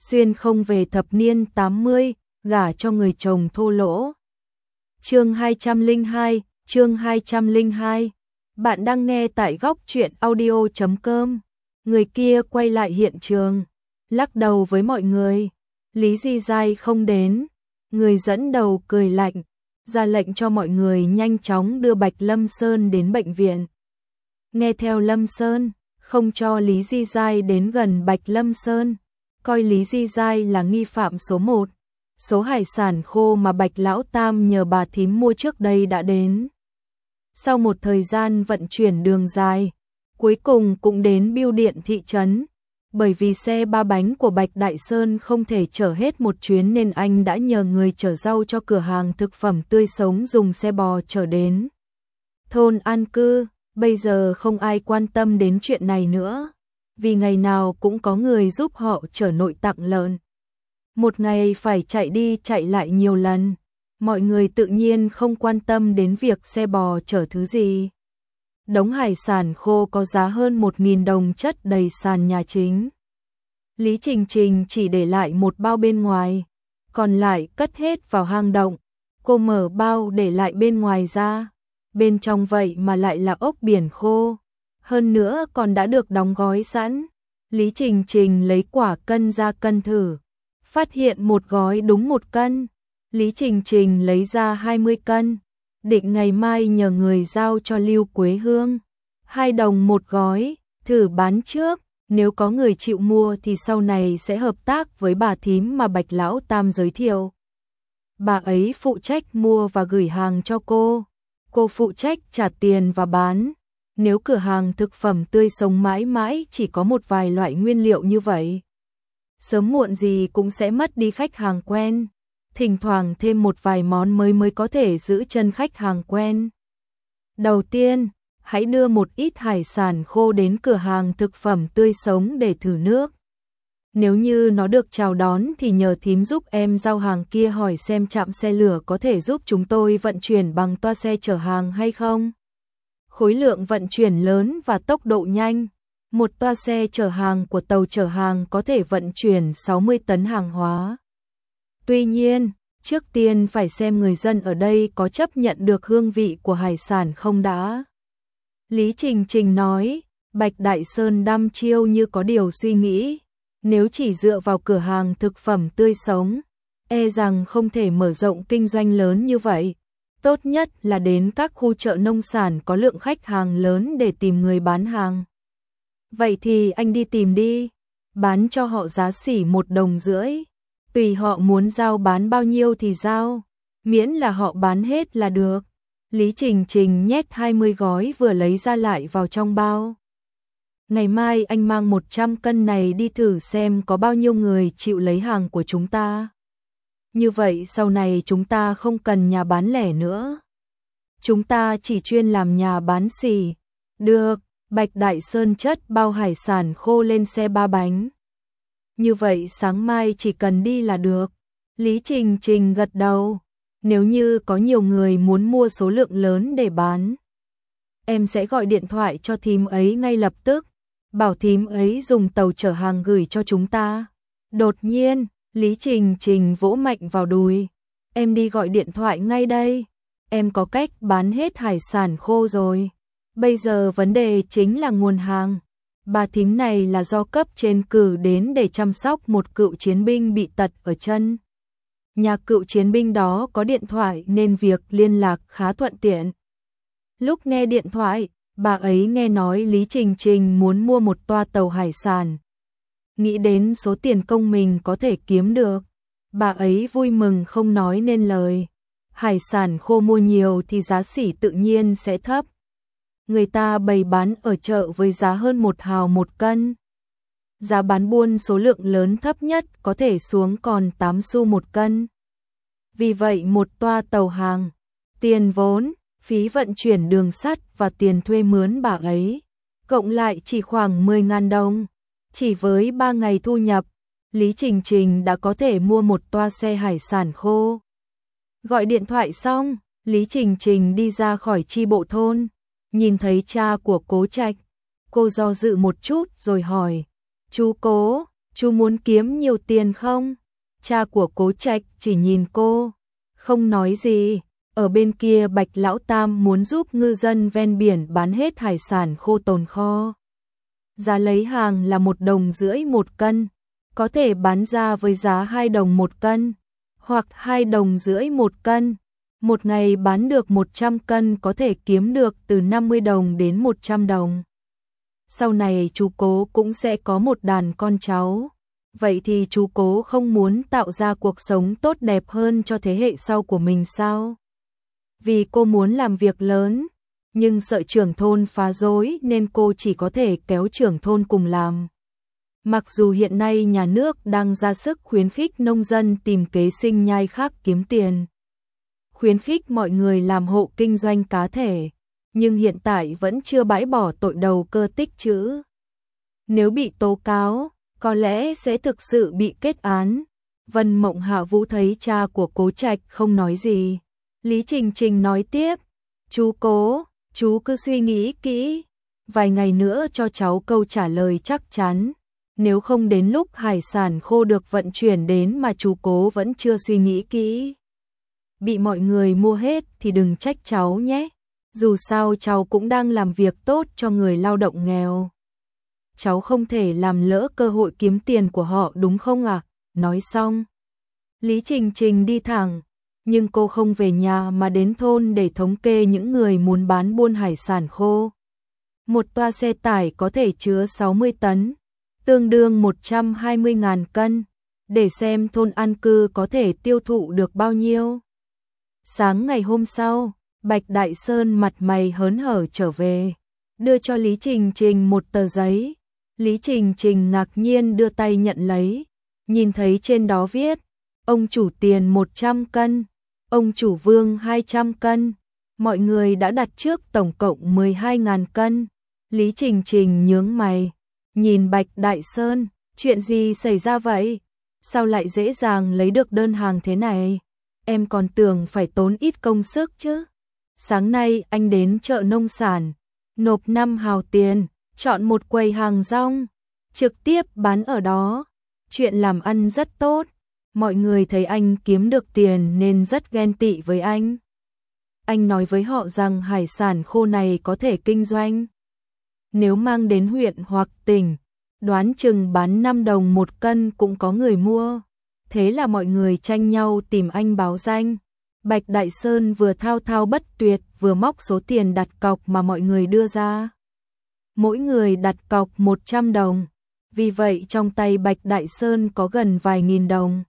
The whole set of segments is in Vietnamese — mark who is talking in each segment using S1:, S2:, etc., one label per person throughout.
S1: xuyên không về thập niên 80, gả cho người chồng thô lỗ. Chương 202. Bạn đang nghe tại góc truyện audio.com. Người kia quay lại hiện trường, lắc đầu với mọi người. Lý Di Giai không đến. Người dẫn đầu cười lạnh, ra lệnh cho mọi người nhanh chóng đưa Bạch Lâm Sơn đến bệnh viện. Nghe theo Lâm Sơn, không cho Lý Di Giai đến gần Bạch Lâm Sơn, coi Lý Di Giai là nghi phạm số 1. Số hải sản khô mà Bạch Lão Tam nhờ bà thím mua trước đây đã đến. Sau một thời gian vận chuyển đường dài, cuối cùng cũng đến bưu điện thị trấn. Bởi vì xe 3 bánh của Bạch Đại Sơn không thể chở hết một chuyến nên anh đã nhờ người chở rau cho cửa hàng thực phẩm tươi sống dùng xe bò chở đến thôn an cư. Bây giờ không ai quan tâm đến chuyện này nữa, vì ngày nào cũng có người giúp họ chở nội tạng lợn. Một ngày phải chạy đi chạy lại nhiều lần, mọi người tự nhiên không quan tâm đến việc xe bò chở thứ gì. Đống hải sản khô có giá hơn 1.000 đồng chất đầy sàn nhà chính. Lý Trình Trình chỉ để lại một bao bên ngoài, còn lại cất hết vào hang động. Cô mở bao để lại bên ngoài ra, bên trong vậy mà lại là ốc biển khô, hơn nữa còn đã được đóng gói sẵn. Lý Trình Trình lấy quả cân ra cân thử, phát hiện một gói đúng 1 cân. Lý Trình Trình lấy ra 20 cân, định ngày mai nhờ người giao cho Lưu Quế Hương. 2 đồng một gói, thử bán trước, nếu có người chịu mua thì sau này sẽ hợp tác với bà thím mà Bạch Lão Tam giới thiệu. Bà ấy phụ trách mua và gửi hàng cho cô phụ trách trả tiền và bán. Nếu cửa hàng thực phẩm tươi sống mãi mãi chỉ có một vài loại nguyên liệu như vậy, sớm muộn gì cũng sẽ mất đi khách hàng quen. Thỉnh thoảng thêm một vài món mới có thể giữ chân khách hàng quen. Đầu tiên, hãy đưa một ít hải sản khô đến cửa hàng thực phẩm tươi sống để thử nước. Nếu như nó được chào đón thì nhờ thím giúp em giao hàng kia hỏi xem trạm xe lửa có thể giúp chúng tôi vận chuyển bằng toa xe chở hàng hay không. Khối lượng vận chuyển lớn và tốc độ nhanh. Một toa xe chở hàng của tàu chở hàng có thể vận chuyển 60 tấn hàng hóa. Tuy nhiên, trước tiên phải xem người dân ở đây có chấp nhận được hương vị của hải sản không đã. Lý Trình Trình nói. Bạch Đại Sơn đăm chiêu như có điều suy nghĩ. Nếu chỉ dựa vào cửa hàng thực phẩm tươi sống, e rằng không thể mở rộng kinh doanh lớn như vậy. Tốt nhất là đến các khu chợ nông sản có lượng khách hàng lớn để tìm người bán hàng. Vậy thì anh đi tìm đi, bán cho họ giá xỉ 1,5 đồng. Tùy họ muốn giao bán bao nhiêu thì giao, miễn là họ bán hết là được. Lý Trình Trình nhét 20 gói vừa lấy ra lại vào trong bao. Ngày mai anh mang 100 cân này đi thử xem có bao nhiêu người chịu lấy hàng của chúng ta. Như vậy sau này chúng ta không cần nhà bán lẻ nữa. Chúng ta chỉ chuyên làm nhà bán xỉ. Được, Bạch Đại Sơn chất bao hải sản khô lên xe 3 bánh. Như vậy sáng mai chỉ cần đi là được. Lý Trình Trình gật đầu. Nếu như có nhiều người muốn mua số lượng lớn để bán, em sẽ gọi điện thoại cho thím ấy ngay lập tức, bảo thím ấy dùng tàu chở hàng gửi cho chúng ta. Đột nhiên, Lý Trình Trình vỗ mạnh vào đùi. Em đi gọi điện thoại ngay đây. Em có cách bán hết hải sản khô rồi. Bây giờ vấn đề chính là nguồn hàng. Bà thím này là do cấp trên cử đến để chăm sóc một cựu chiến binh bị tật ở chân. Nhà cựu chiến binh đó có điện thoại nên việc liên lạc khá thuận tiện. Lúc nghe điện thoại, bà ấy nghe nói Lý Trình Trình muốn mua một toa tàu hải sản. Nghĩ đến số tiền công mình có thể kiếm được, bà ấy vui mừng không nói nên lời. Hải sản khô mua nhiều thì giá xỉ tự nhiên sẽ thấp. Người ta bày bán ở chợ với giá hơn 1 hào 1 cân. Giá bán buôn số lượng lớn thấp nhất có thể xuống còn 8 xu 1 cân. Vì vậy một toa tàu hàng, tiền vốn, phí vận chuyển đường sắt và tiền thuê mướn bà ấy, cộng lại chỉ khoảng 10.000 đồng. Chỉ với 3 ngày thu nhập, Lý Trình Trình đã có thể mua một toa xe hải sản khô. Gọi điện thoại xong, Lý Trình Trình đi ra khỏi chi bộ thôn, nhìn thấy cha của Cố Trạch. Cô do dự một chút rồi hỏi, chú Cố, Chú muốn kiếm nhiều tiền không? Cha của Cố Trạch chỉ nhìn cô, không nói gì. Ở bên kia Bạch Lão Tam muốn giúp ngư dân ven biển bán hết hải sản khô tồn kho. Giá lấy hàng là 1,5 đồng một cân, có thể bán ra với giá 2 đồng một cân, hoặc 2,5 đồng một cân. Một ngày bán được 100 cân có thể kiếm được từ 50 đồng đến 100 đồng. Sau này chú Cố cũng sẽ có một đàn con cháu. Vậy thì chú Cố không muốn tạo ra cuộc sống tốt đẹp hơn cho thế hệ sau của mình sao? Vì cô muốn làm việc lớn, nhưng sợ trưởng thôn phá rối nên cô chỉ có thể kéo trưởng thôn cùng làm. Mặc dù hiện nay nhà nước đang ra sức khuyến khích nông dân tìm kế sinh nhai khác kiếm tiền, khuyến khích mọi người làm hộ kinh doanh cá thể, nhưng hiện tại vẫn chưa bãi bỏ tội đầu cơ tích trữ. Nếu bị tố cáo, có lẽ sẽ thực sự bị kết án. Vân Mộng Hạ Vũ thấy cha của Cố Trạch không nói gì. Lý Trình Trình nói tiếp, chú Cố, chú cứ suy nghĩ kỹ, vài ngày nữa cho cháu câu trả lời chắc chắn. Nếu không đến lúc hải sản khô được vận chuyển đến mà chú Cố vẫn chưa suy nghĩ kỹ, bị mọi người mua hết thì đừng trách cháu nhé. Dù sao cháu cũng đang làm việc tốt cho người lao động nghèo. Cháu không thể làm lỡ cơ hội kiếm tiền của họ đúng không ạ? Nói xong, Lý Trình Trình đi thẳng, nhưng cô không về nhà mà đến thôn để thống kê những người muốn bán buôn hải sản khô. Một toa xe tải có thể chứa 60 tấn, tương đương 120.000 cân, để xem thôn an cư có thể tiêu thụ được bao nhiêu. Sáng ngày hôm sau, Bạch Đại Sơn mặt mày hớn hở trở về, đưa cho Lý Trình Trình một tờ giấy. Lý Trình Trình ngạc nhiên đưa tay nhận lấy, nhìn thấy trên đó viết, ông chủ tiền 100 cân, ông chủ Vương 200 cân, mọi người đã đặt trước tổng cộng 12.000 cân. Lý Trình Trình nhướng mày, nhìn Bạch Đại Sơn, chuyện gì xảy ra vậy? Sao lại dễ dàng lấy được đơn hàng thế này? Em còn tưởng phải tốn ít công sức chứ. Sáng nay anh đến chợ nông sản, nộp 5 hào tiền, chọn một quầy hàng rong, trực tiếp bán ở đó. Chuyện làm ăn rất tốt, mọi người thấy anh kiếm được tiền nên rất ghen tị với anh. Anh nói với họ rằng hải sản khô này có thể kinh doanh. Nếu mang đến huyện hoặc tỉnh, đoán chừng bán 5 đồng một cân cũng có người mua. Thế là mọi người tranh nhau tìm anh báo danh. Bạch Đại Sơn vừa thao thao bất tuyệt vừa móc số tiền đặt cọc mà mọi người đưa ra. Mỗi người đặt cọc 100 đồng, vì vậy trong tay Bạch Đại Sơn có gần vài nghìn đồng.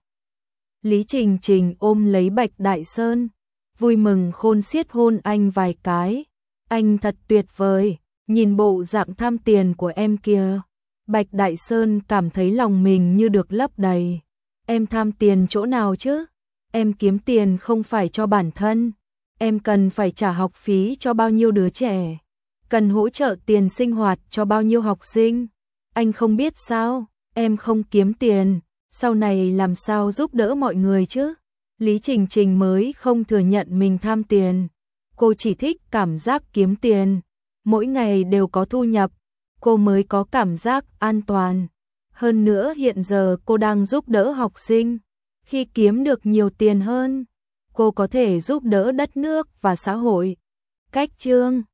S1: Lý Trình Trình ôm lấy Bạch Đại Sơn, vui mừng khôn xiết hôn anh vài cái. Anh thật tuyệt vời, nhìn bộ dạng tham tiền của em kia. Bạch Đại Sơn cảm thấy lòng mình như được lấp đầy. Em tham tiền chỗ nào chứ? Em kiếm tiền không phải cho bản thân. Em cần phải trả học phí cho bao nhiêu đứa trẻ, cần hỗ trợ tiền sinh hoạt cho bao nhiêu học sinh. Anh không biết sao, em không kiếm tiền, sau này làm sao giúp đỡ mọi người chứ? Lý Trình Trình mới không thừa nhận mình tham tiền. Cô chỉ thích cảm giác kiếm tiền, mỗi ngày đều có thu nhập, cô mới có cảm giác an toàn. Hơn nữa hiện giờ cô đang giúp đỡ học sinh, khi kiếm được nhiều tiền hơn, cô có thể giúp đỡ đất nước và xã hội. Cách chương